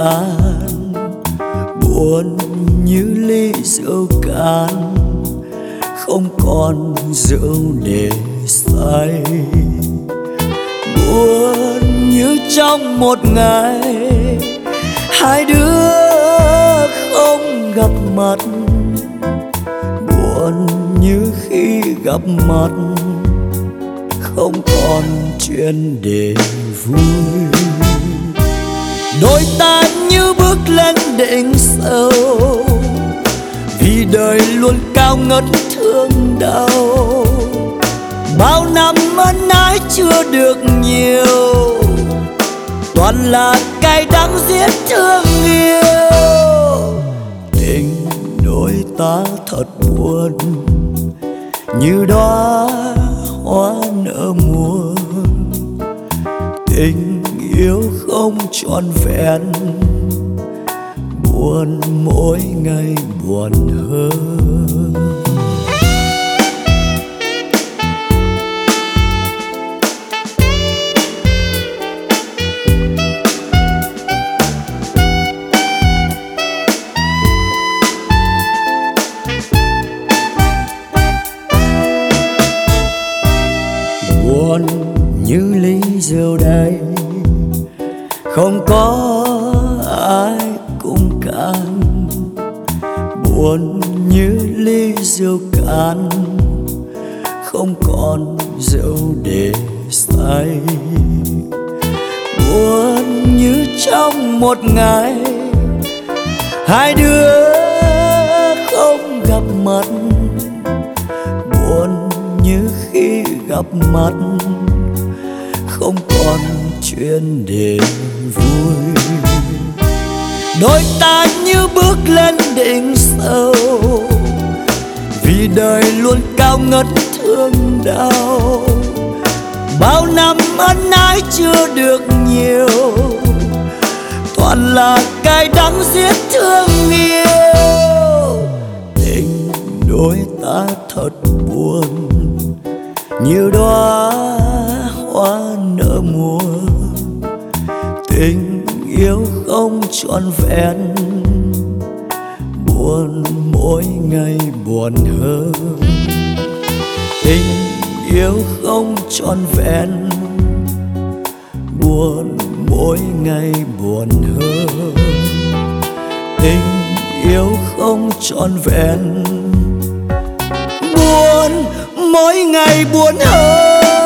tàn, buồn như ly rượu cạn, không còn rượu để say. Buồn như trong một ngày hai đứa không gặp mặt, buồn như khi gặp mặt không còn chuyện để vui. Đôi ta như bước lên đỉnh sâu, vì đời luôn cao ngất thương đau. Bao năm ân ái chưa được nhiều, toàn là cay đắng giết thương yêu. Tình đôi ta thật buồn, như đóa hoa nở muôn. Tình yêu không trọn vẹn, buồn mỗi ngày buồn hơn. Buồn như ly rượu đầy, không có ai cùng can. Buồn như ly rượu cạn, không còn rượu để say. Buồn như trong một ngày hai đứa không gặp mặt, buồn như khi gặp mặt không còn chuyện để vui. Đôi ta như bước lên đỉnh sâu, vì đời luôn cao ngất thương đau. Bao năm ân ái chưa được nhiều, toàn là cay đắng giết thương yêu. Tình đôi ta thật buồn, như đóa hoa nở muôn. Tình yêu không trọn vẹn, buồn mỗi ngày buồn hơn. Tình yêu không trọn vẹn, buồn mỗi ngày buồn hơn. Tình yêu không trọn vẹn, buồn mỗi ngày buồn hơn.